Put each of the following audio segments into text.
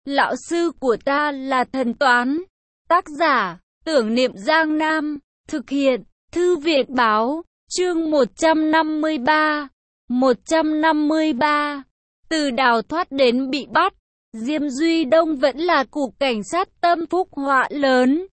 Lão sư của ta là thần toán. Tác giả, Tưởng Niệm Giang Nam. Thực hiện, Thư viện Báo. Chương 153. 153. Từ đào thoát đến bị bắt, Diêm Duy Đông vẫn là cục cảnh sát tâm phúc họa lớn.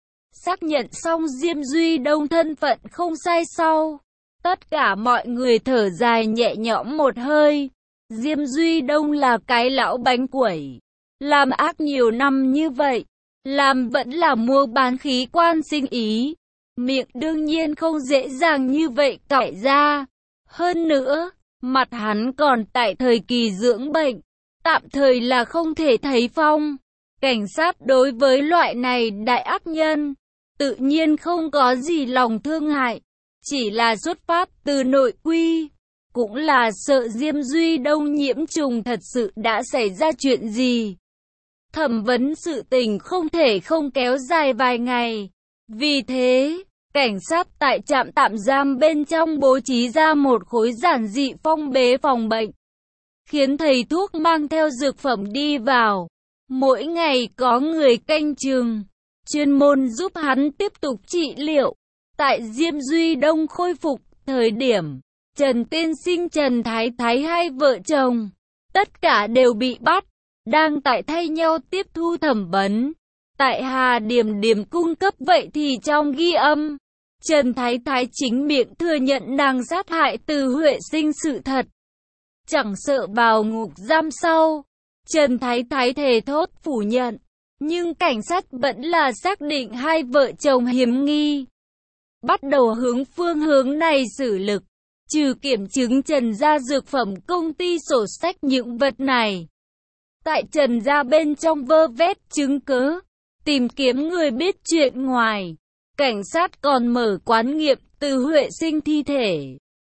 Xác nhận xong Diêm Duy Đông thân phận không sai sau, tất cả mọi người thở dài nhẹ nhõm một hơi. Diêm Duy Đông là cái lão bánh quẩy, làm ác nhiều năm như vậy, làm vẫn là mua bán khí quan sinh ý. Miệng đương nhiên không dễ dàng như vậy cải ra. Hơn nữa, mặt hắn còn tại thời kỳ dưỡng bệnh, tạm thời là không thể thấy phong. Cảnh sát đối với loại này đại ác nhân, tự nhiên không có gì lòng thương hại, chỉ là xuất phát từ nội quy. Cũng là sợ Diêm Duy Đông nhiễm trùng thật sự đã xảy ra chuyện gì. Thẩm vấn sự tình không thể không kéo dài vài ngày. Vì thế, cảnh sát tại trạm tạm giam bên trong bố trí ra một khối giản dị phong bế phòng bệnh, khiến thầy thuốc mang theo dược phẩm đi vào. Mỗi ngày có người canh chừng, chuyên môn giúp hắn tiếp tục trị liệu. Tại Diêm Duy Đông khôi phục thời điểm, Trần Tiên Sinh Trần Thái Thái hai vợ chồng, tất cả đều bị bắt, đang tại thay nhau tiếp thu thẩm vấn. Tại Hà Điềm Điềm cung cấp vậy thì trong ghi âm, Trần Thái Thái chính miệng thừa nhận nàng sát hại Từ Huệ Sinh sự thật. Chẳng sợ vào ngục giam sau, Trần Thái Thái thề thốt phủ nhận, nhưng cảnh sát vẫn là xác định hai vợ chồng hiếm nghi. Bắt đầu hướng phương hướng này xử lực, trừ kiểm chứng Trần gia dược phẩm công ty sổ sách những vật này. Tại Trần gia bên trong vơ vét chứng cứ, tìm kiếm người biết chuyện ngoài. Cảnh sát còn mở quán nghiệm Từ Huệ Sinh thi thể.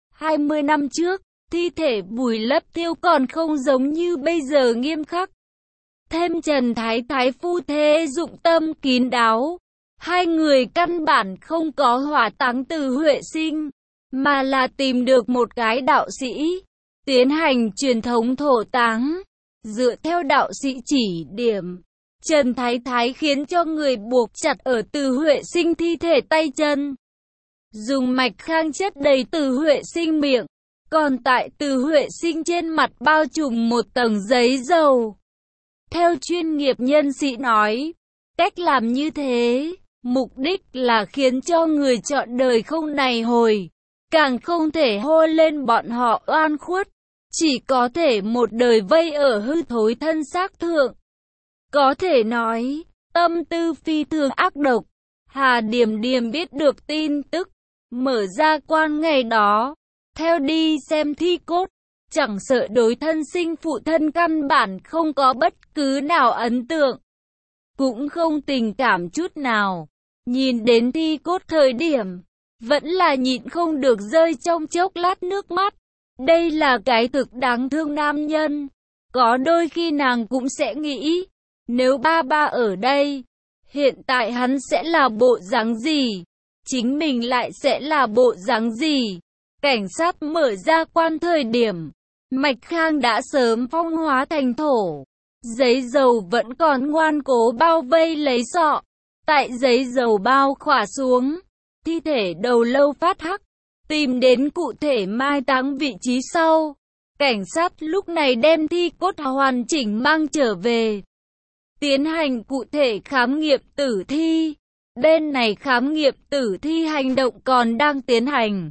20 năm trước, thi thể vùi lấp thiêu còn không giống như bây giờ nghiêm khắc. Thêm Trần Thái Thái phu thê dụng tâm kín đáo. Hai người căn bản không có hỏa táng Từ Huệ Sinh, mà là tìm được một cái đạo sĩ, tiến hành truyền thống thổ táng. Dựa theo đạo sĩ chỉ điểm, Trần Thái Thái khiến cho người buộc chặt ở Từ Huệ Sinh thi thể tay chân, dùng mạch khang chất đầy Từ Huệ Sinh miệng, còn tại Từ Huệ Sinh trên mặt bao trùm một tầng giấy dầu. Theo chuyên nghiệp nhân sĩ nói, cách làm như thế, mục đích là khiến cho người chọn đời không nài hồi, càng không thể hô lên bọn họ oan khuất, chỉ có thể một đời vây ở hư thối thân xác thượng. Có thể nói, tâm tư phi thường ác độc. Hà Điềm Điềm biết được tin tức, mở ra quan ngày đó, theo đi xem thi cốt, chẳng sợ đối thân sinh phụ thân căn bản không có bất cứ nào ấn tượng, cũng không tình cảm chút nào. Nhìn đến thi cốt thời điểm, vẫn là nhịn không được rơi trong chốc lát nước mắt. Đây là cái thực đáng thương nam nhân. Có đôi khi nàng cũng sẽ nghĩ, nếu ba ba ở đây, hiện tại hắn sẽ là bộ dáng gì? Chính mình lại sẽ là bộ dáng gì? Cảnh sát mở ra quan thời điểm, mạch khang đã sớm phong hóa thành thổ. Giấy dầu vẫn còn ngoan cố bao vây lấy sọ. Tại giấy dầu bao khỏa xuống, thi thể đầu lâu phát hắc. Tìm đến cụ thể mai táng vị trí sau, cảnh sát lúc này đem thi cốt hoàn chỉnh mang trở về, tiến hành cụ thể khám nghiệm tử thi. Bên này khám nghiệm tử thi hành động còn đang tiến hành.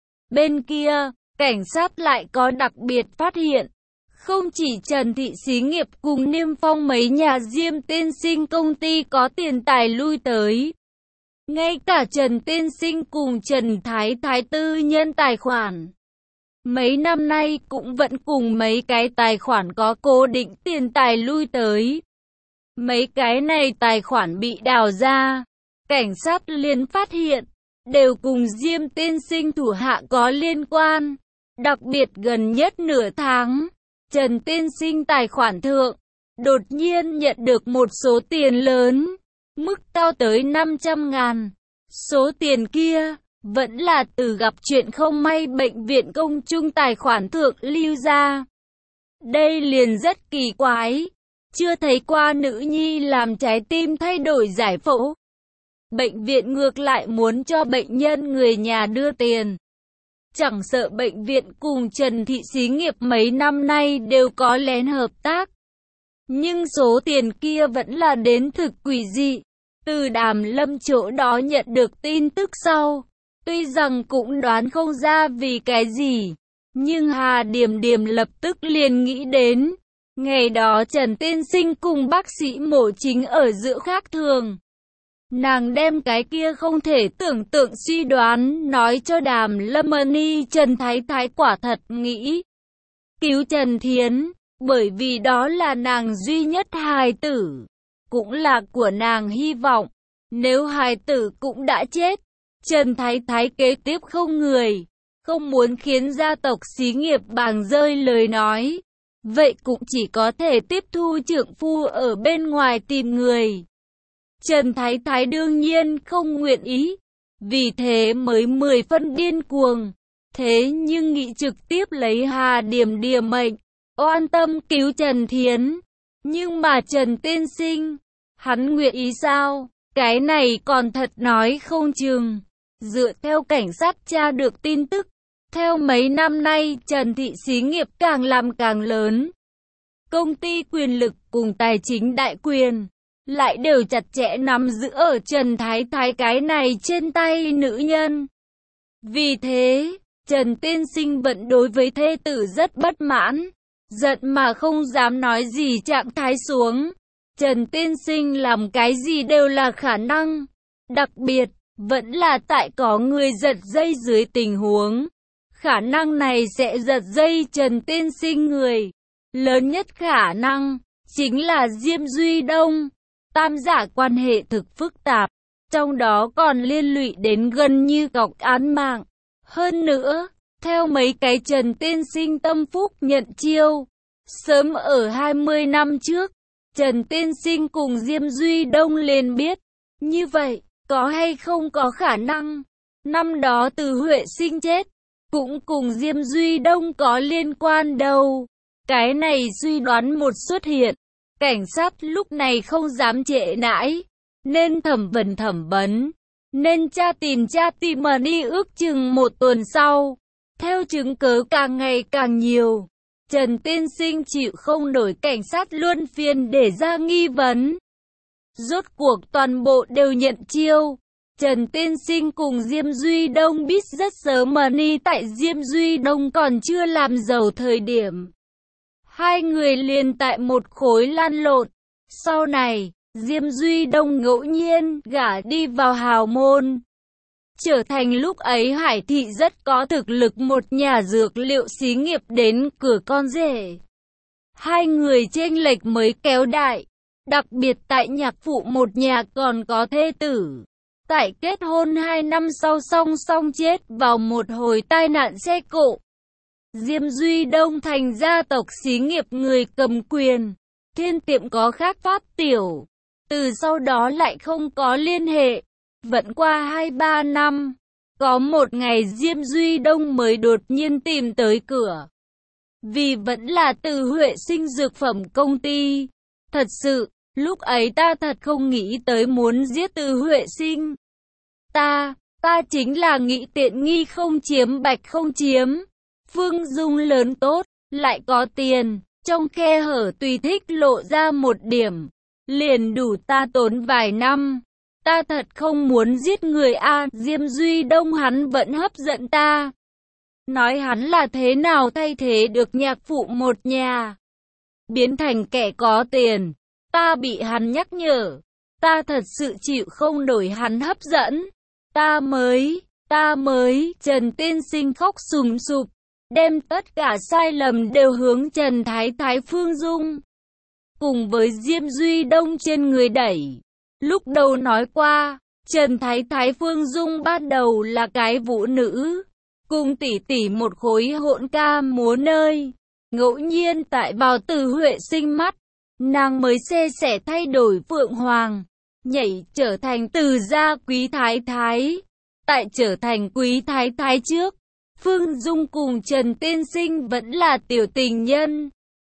Bên kia, cảnh sát lại có đặc biệt phát hiện, không chỉ Trần Thị Xí Nghiệp cùng Niêm Phong mấy nhà Diêm Tiên Sinh công ty có tiền tài lui tới, ngay cả Trần Tiên Sinh cùng Trần Thái Thái tư nhân tài khoản, mấy năm nay cũng vẫn cùng mấy cái tài khoản có cố định tiền tài lui tới. Mấy cái này tài khoản bị đào ra, cảnh sát liền phát hiện, đều cùng Diêm Tiên Sinh thủ hạ có liên quan. Đặc biệt gần nhất nửa tháng, Trần Tiên Sinh tài khoản thượng, đột nhiên nhận được một số tiền lớn, mức cao tới 500.000. Số tiền kia, vẫn là từ gặp chuyện không may bệnh viện công chung tài khoản thượng lưu ra. Đây liền rất kỳ quái. chưa thấy qua nữ nhi làm trái tim thay đổi giải phẫu. Bệnh viện ngược lại muốn cho bệnh nhân người nhà đưa tiền. Chẳng sợ bệnh viện cùng Trần Thị xí nghiệp mấy năm nay đều có lén hợp tác. Nhưng số tiền kia vẫn là đến thực quỷ dị. Từ Đàm Lâm chỗ đó nhận được tin tức sau. Tuy rằng cũng đoán không ra vì cái gì. Nhưng Hà Điềm Điềm lập tức liền nghĩ đến. Ngày đó Trần Tiên Sinh cùng bác sĩ mổ chính ở giữa khác thường. Nàng đem cái kia không thể tưởng tượng suy đoán nói cho Đàm Lâm Ni. Trần Thái Thái quả thật nghĩ cứu Trần Thiến, bởi vì đó là nàng duy nhất hài tử, cũng là của nàng hy vọng. Nếu hài tử cũng đã chết, Trần Thái Thái kế tiếp không người, không muốn khiến gia tộc xí nghiệp bàng rơi lời nói. Vậy cũng chỉ có thể tiếp thu trượng phu ở bên ngoài tìm người. Trần Thái Thái đương nhiên không nguyện ý, vì thế mới 10 phân điên cuồng. Thế nhưng nghĩ trực tiếp lấy Hà Điềm Điềm mệnh, oan tâm cứu Trần Thiến. Nhưng mà Trần Tiên Sinh, hắn nguyện ý sao? Cái này còn thật nói không chừng. Dựa theo cảnh sát tra được tin tức, theo mấy năm nay Trần Thị xí nghiệp càng làm càng lớn. Công ty quyền lực cùng tài chính đại quyền lại đều chặt chẽ nắm giữ ở Trần Thái Thái cái này trên tay nữ nhân. Vì thế, Trần Tiên Sinh vẫn đối với thê tử rất bất mãn, giận mà không dám nói gì trạng thái xuống. Trần Tiên Sinh làm cái gì đều là khả năng, đặc biệt, vẫn là tại có người giật dây dưới tình huống. Khả năng này sẽ giật dây Trần Tiên Sinh người. Lớn nhất khả năng, chính là Diêm Duy Đông. Tam giả quan hệ thực phức tạp, trong đó còn liên lụy đến gần như cọc án mạng. Hơn nữa, theo mấy cái Trần Tiên Sinh tâm phúc nhận chiêu, sớm ở 20 năm trước, Trần Tiên Sinh cùng Diêm Duy Đông liền biết. Như vậy, có hay không có khả năng, năm đó Từ Huệ Sinh chết, cũng cùng Diêm Duy Đông có liên quan đâu. Cái này suy đoán một xuất hiện. Cảnh sát lúc này không dám trễ nãi, nên thẩm vấn, nên tra tìm mà đi ước chừng 1 tuần sau. Theo chứng cứ càng ngày càng nhiều, Trần Tiên Sinh chịu không nổi cảnh sát luân phiên để ra nghi vấn. Rốt cuộc toàn bộ đều nhận chiêu. Trần Tiên Sinh cùng Diêm Duy Đông biết rất sớm mà ni tại Diêm Duy Đông còn chưa làm giàu thời điểm. Hai người liền tại một khối lan lộn. Sau này, Diêm Duy Đông ngẫu nhiên gả đi vào hào môn. Trở thành lúc ấy Hải Thị rất có thực lực một nhà dược liệu xí nghiệp đến cửa con rể. Hai người chênh lệch mới kéo đại. Đặc biệt tại nhạc phụ một nhà còn có thê tử. Tại kết hôn 2 năm sau song song chết vào một hồi tai nạn xe cộ. Diêm Duy Đông thành gia tộc xí nghiệp người cầm quyền, thiên tiệm có khác pháp tiểu. Từ sau đó lại không có liên hệ. Vẫn qua 2-3 năm, có một ngày Diêm Duy Đông mới đột nhiên tìm tới cửa. Vì vẫn là Từ Huệ Sinh dược phẩm công ty. Thật sự, lúc ấy ta thật không nghĩ tới muốn giết Từ Huệ Sinh. Ta chính là nghĩ tiện nghi không chiếm bạch không chiếm. Phương Dung lớn tốt, lại có tiền, trong khe hở tùy thích lộ ra một điểm, liền đủ ta tốn vài năm. Ta thật không muốn giết người a. Diêm Duy Đông hắn vẫn hấp dẫn ta. Nói hắn là thế nào thay thế được nhạc phụ một nhà, biến thành kẻ có tiền. Ta bị hắn nhắc nhở, ta thật sự chịu không nổi hắn hấp dẫn. Ta mới, Trần Tiên Sinh khóc sùm sụp, đem tất cả sai lầm đều hướng Trần Thái Thái Phương Dung cùng với Diêm Duy Đông trên người đẩy. Lúc đầu nói qua, Trần Thái Thái Phương Dung ban đầu là cái vũ nữ, cùng tỷ tỷ một khối hỗn ca múa nơi. Ngẫu nhiên tại vào Từ Huệ Sinh mắt, nàng mới xê xẻ thay đổi Phượng Hoàng, nhảy trở thành Từ gia quý thái thái. Tại trở thành quý thái thái trước, Phương Dung cùng Trần Tiên Sinh vẫn là tiểu tình nhân.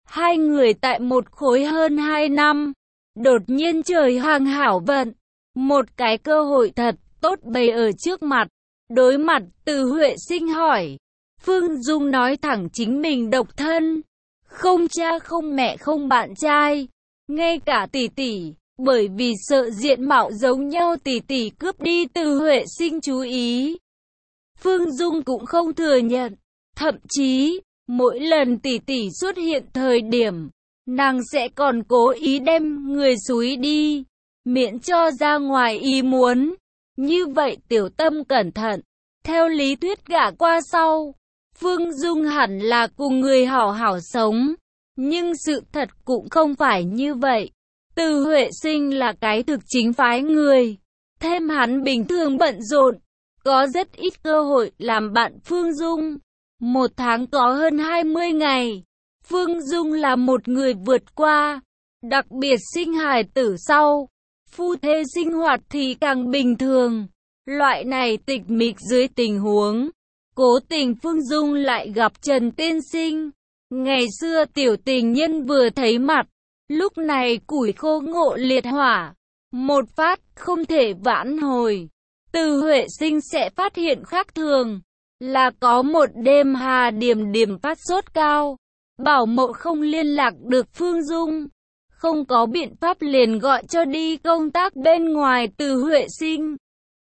Hai người tại một khối hơn 2 năm. Đột nhiên trời hàng hảo vận. Một cái cơ hội thật tốt bày ở trước mặt. Đối mặt, Từ Huệ Sinh hỏi. Phương Dung nói thẳng chính mình độc thân. Không cha không mẹ không bạn trai. Ngay cả tỷ tỷ. Bởi vì sợ diện mạo giống nhau tỷ tỷ cướp đi Từ Huệ Sinh chú ý. Phương Dung cũng không thừa nhận. Thậm chí, mỗi lần tỷ tỷ xuất hiện thời điểm, nàng sẽ còn cố ý đem người xúi đi, miễn cho ra ngoài ý muốn. Như vậy Tiểu Tâm cẩn thận. Theo lý thuyết gả qua sau, Phương Dung hẳn là cùng người hảo hảo sống. Nhưng sự thật cũng không phải như vậy. Từ Huệ Sinh là cái thực chính phái người. Thêm hắn bình thường bận rộn, có rất ít cơ hội làm bạn Phương Dung. Một tháng có hơn 20 ngày. Phương Dung là một người vượt qua. Đặc biệt sinh hài tử sau. Phu thê sinh hoạt thì càng bình thường. Loại này tịch mịch dưới tình huống. Cố tình Phương Dung lại gặp Trần Tiên Sinh. Ngày xưa tiểu tình nhân vừa thấy mặt. Lúc này củi khô ngộ liệt hỏa. Một phát không thể vãn hồi. Từ Huệ Sinh sẽ phát hiện khác thường. Là có một đêm Hà Điềm Điềm phát sốt cao. Bảo mẫu không liên lạc được Phương Dung. Không có biện pháp liền gọi cho đi công tác bên ngoài Từ Huệ Sinh.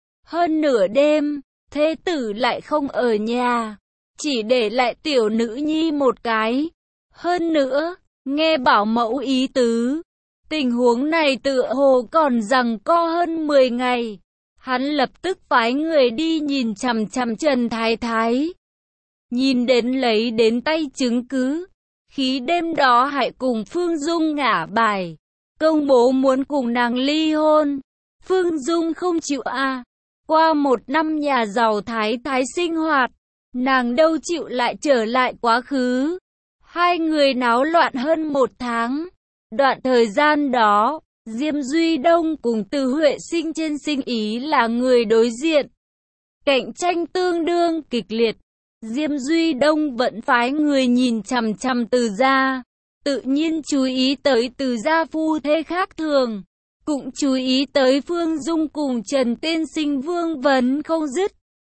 Hơn nửa đêm, thế tử lại không ở nhà. Chỉ để lại tiểu nữ nhi một cái. Hơn nữa, nghe bảo mẫu ý tứ. Tình huống này tựa hồ còn giằng co hơn 10 ngày. Hắn lập tức phái người đi nhìn chằm chằm Trần Thái Thái. Nhìn đến lấy đến tay chứng cứ. Khí đêm đó hãy cùng Phương Dung ngả bài. Công bố muốn cùng nàng ly hôn. Phương Dung không chịu à. Qua một năm nhà giàu Thái Thái sinh hoạt. Nàng đâu chịu lại trở lại quá khứ. Hai người náo loạn hơn một tháng. Đoạn thời gian đó, Diêm Duy Đông cùng Từ Huệ Sinh trên sinh ý là người đối diện. Cạnh tranh tương đương kịch liệt. Diêm Duy Đông vẫn phái người nhìn chằm chằm Từ gia. Tự nhiên chú ý tới Từ gia phu thê khác thường. Cũng chú ý tới Phương Dung cùng Trần Tiên Sinh vương vấn không dứt.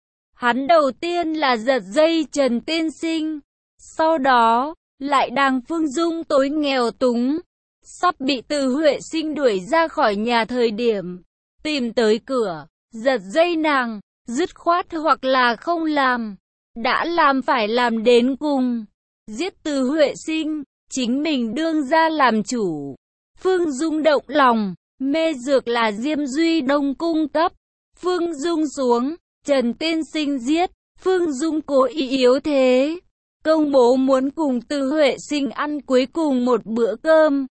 Hắn đầu tiên là giật dây Trần Tiên Sinh. Sau đó, lại đàng Phương Dung tối nghèo túng. Sắp bị Từ Huệ Sinh đuổi ra khỏi nhà thời điểm. Tìm tới cửa, giật dây nàng, dứt khoát hoặc là không làm. Đã làm phải làm đến cùng. Giết Từ Huệ Sinh, chính mình đương ra làm chủ. Phương Dung động lòng, mê dược là Diêm Duy Đông cung cấp. Phương Dung xuống, Trần Tiên Sinh giết. Phương Dung cố ý yếu thế. Công bố muốn cùng Từ Huệ Sinh ăn cuối cùng một bữa cơm.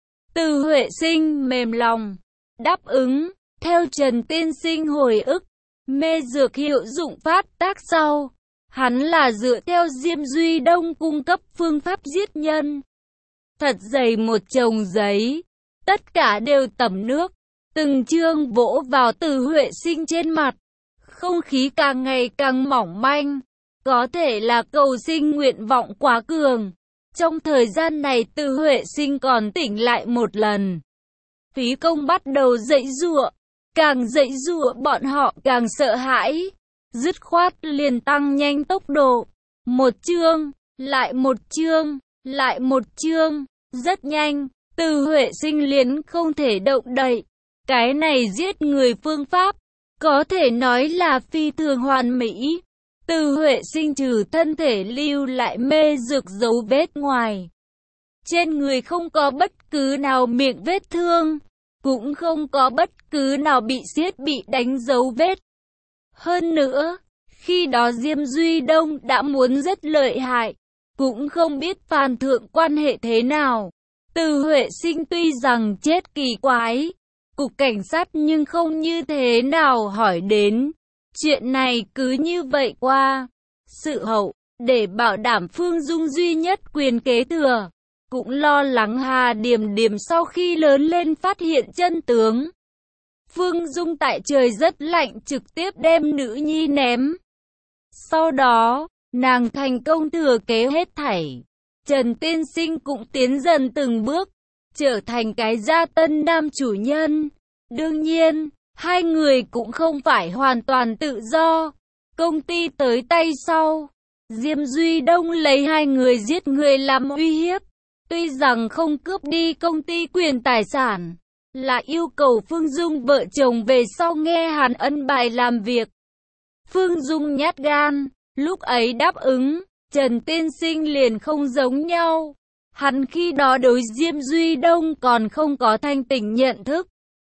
Từ Huệ Sinh mềm lòng, đáp ứng. Theo Trần Tiên Sinh hồi ức, mê dược hiệu dụng phát tác sau. Hắn là dựa theo Diêm Duy Đông cung cấp phương pháp giết nhân. Thật dày một chồng giấy. Tất cả đều tẩm nước. Từng chương vỗ vào Từ Huệ Sinh trên mặt. Không khí càng ngày càng mỏng manh. Có thể là cầu sinh nguyện vọng quá cường. Trong thời gian này Từ Huệ Sinh còn tỉnh lại một lần. Phí công bắt đầu giãy giụa. Càng giãy giụa bọn họ càng sợ hãi. Dứt khoát liền tăng nhanh tốc độ. Một chương, lại một chương, lại một chương. Rất nhanh, Từ Huệ Sinh liền không thể động đậy. Cái này giết người phương pháp, có thể nói là phi thường hoàn mỹ. Từ Huệ Sinh trừ thân thể lưu lại mê dược dấu vết ngoài. Trên người không có bất cứ nào miệng vết thương, cũng không có bất cứ nào bị giết bị đánh dấu vết. Hơn nữa, khi đó Diêm Duy Đông đã muốn rất lợi hại, cũng không biết phàn thượng quan hệ thế nào. Từ Huệ Sinh tuy rằng chết kỳ quái, cục cảnh sát nhưng không như thế nào hỏi đến. Chuyện này cứ như vậy qua. Sự hậu, để bảo đảm Phương Dung duy nhất quyền kế thừa. Cũng lo lắng Hà Điềm Điềm sau khi lớn lên phát hiện chân tướng. Phương Dung tại trời rất lạnh trực tiếp đem nữ nhi ném. Sau đó, nàng thành công thừa kế hết thảy. Trần Tiên Sinh cũng tiến dần từng bước, trở thành cái gia tân nam chủ nhân. Đương nhiên, hai người cũng không phải hoàn toàn tự do. Công ty tới tay sau, Diêm Duy Đông lấy hai người giết người làm uy hiếp. Tuy rằng không cướp đi công ty quyền tài sản, là yêu cầu Phương Dung vợ chồng về sau nghe hắn ân bài làm việc. Phương Dung nhát gan, lúc ấy đáp ứng. Trần Tiên Sinh liền không giống nhau. Hắn khi đó đối Diêm Duy Đông còn không có thanh tỉnh nhận thức.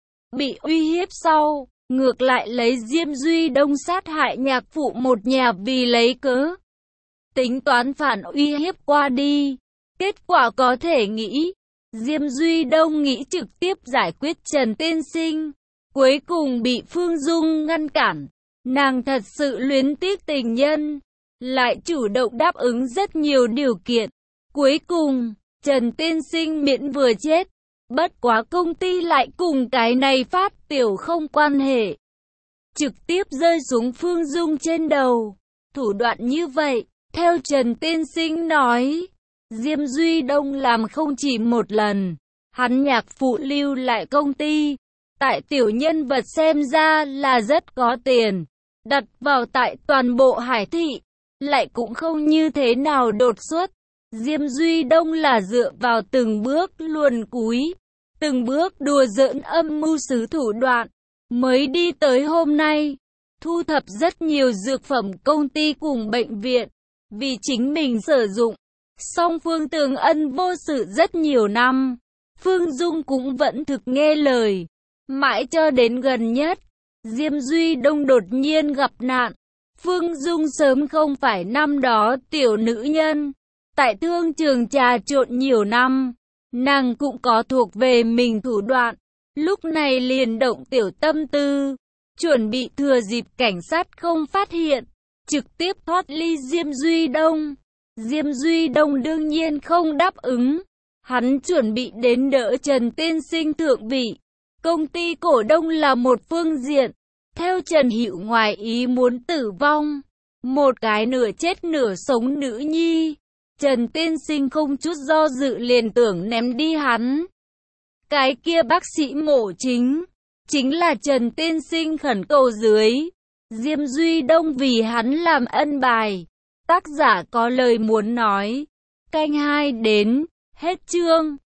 Bị uy hiếp sau, ngược lại lấy Diêm Duy Đông sát hại nhạc phụ một nhà vì lấy cớ. Tính toán phản uy hiếp qua đi. Kết quả có thể nghĩ, Diêm Duy Đông nghĩ trực tiếp giải quyết Trần Tiên Sinh. Cuối cùng bị Phương Dung ngăn cản. Nàng thật sự luyến tiếc tình nhân, lại chủ động đáp ứng rất nhiều điều kiện. Cuối cùng, Trần Tiên Sinh miễn vừa chết. Bất quá công ty lại cùng cái này phát tiểu không quan hệ. Trực tiếp rơi xuống Phương Dung trên đầu. Thủ đoạn như vậy, theo Trần Tiên Sinh nói, Diêm Duy Đông làm không chỉ một lần. Hắn nhạc phụ lưu lại công ty, tại tiểu nhân vật xem ra là rất có tiền, đặt vào tại toàn bộ Hải Thị, lại cũng không như thế nào đột xuất. Diêm Duy Đông là dựa vào từng bước luồn cúi, từng bước đùa giỡn âm mưu sứ thủ đoạn, mới đi tới hôm nay. Thu thập rất nhiều dược phẩm công ty cùng bệnh viện, vì chính mình sử dụng. Song Phương Tường Ân vô sự rất nhiều năm, Phương Dung cũng vẫn thực nghe lời. Mãi cho đến gần nhất, Diêm Duy Đông đột nhiên gặp nạn. Phương Dung sớm không phải năm đó tiểu nữ nhân. Tại thương trường trà trộn nhiều năm, nàng cũng có thuộc về mình thủ đoạn. Lúc này liền động tiểu tâm tư, chuẩn bị thừa dịp cảnh sát không phát hiện, trực tiếp thoát ly Diêm Duy Đông. Diêm Duy Đông đương nhiên không đáp ứng. Hắn chuẩn bị đến đỡ Trần Tiên Sinh thượng vị. Công ty cổ đông là một phương diện. Theo Trần Hữu ngoài ý muốn tử vong, một cái nửa chết nửa sống nữ nhi, Trần Tiên Sinh không chút do dự liền tưởng ném đi hắn. Cái kia bác sĩ mổ chính là Trần Tiên Sinh khẩn cầu dưới. Diêm Duy Đông vì hắn làm ân bài. Tác giả có lời muốn nói. Canh 2 đến, hết chương.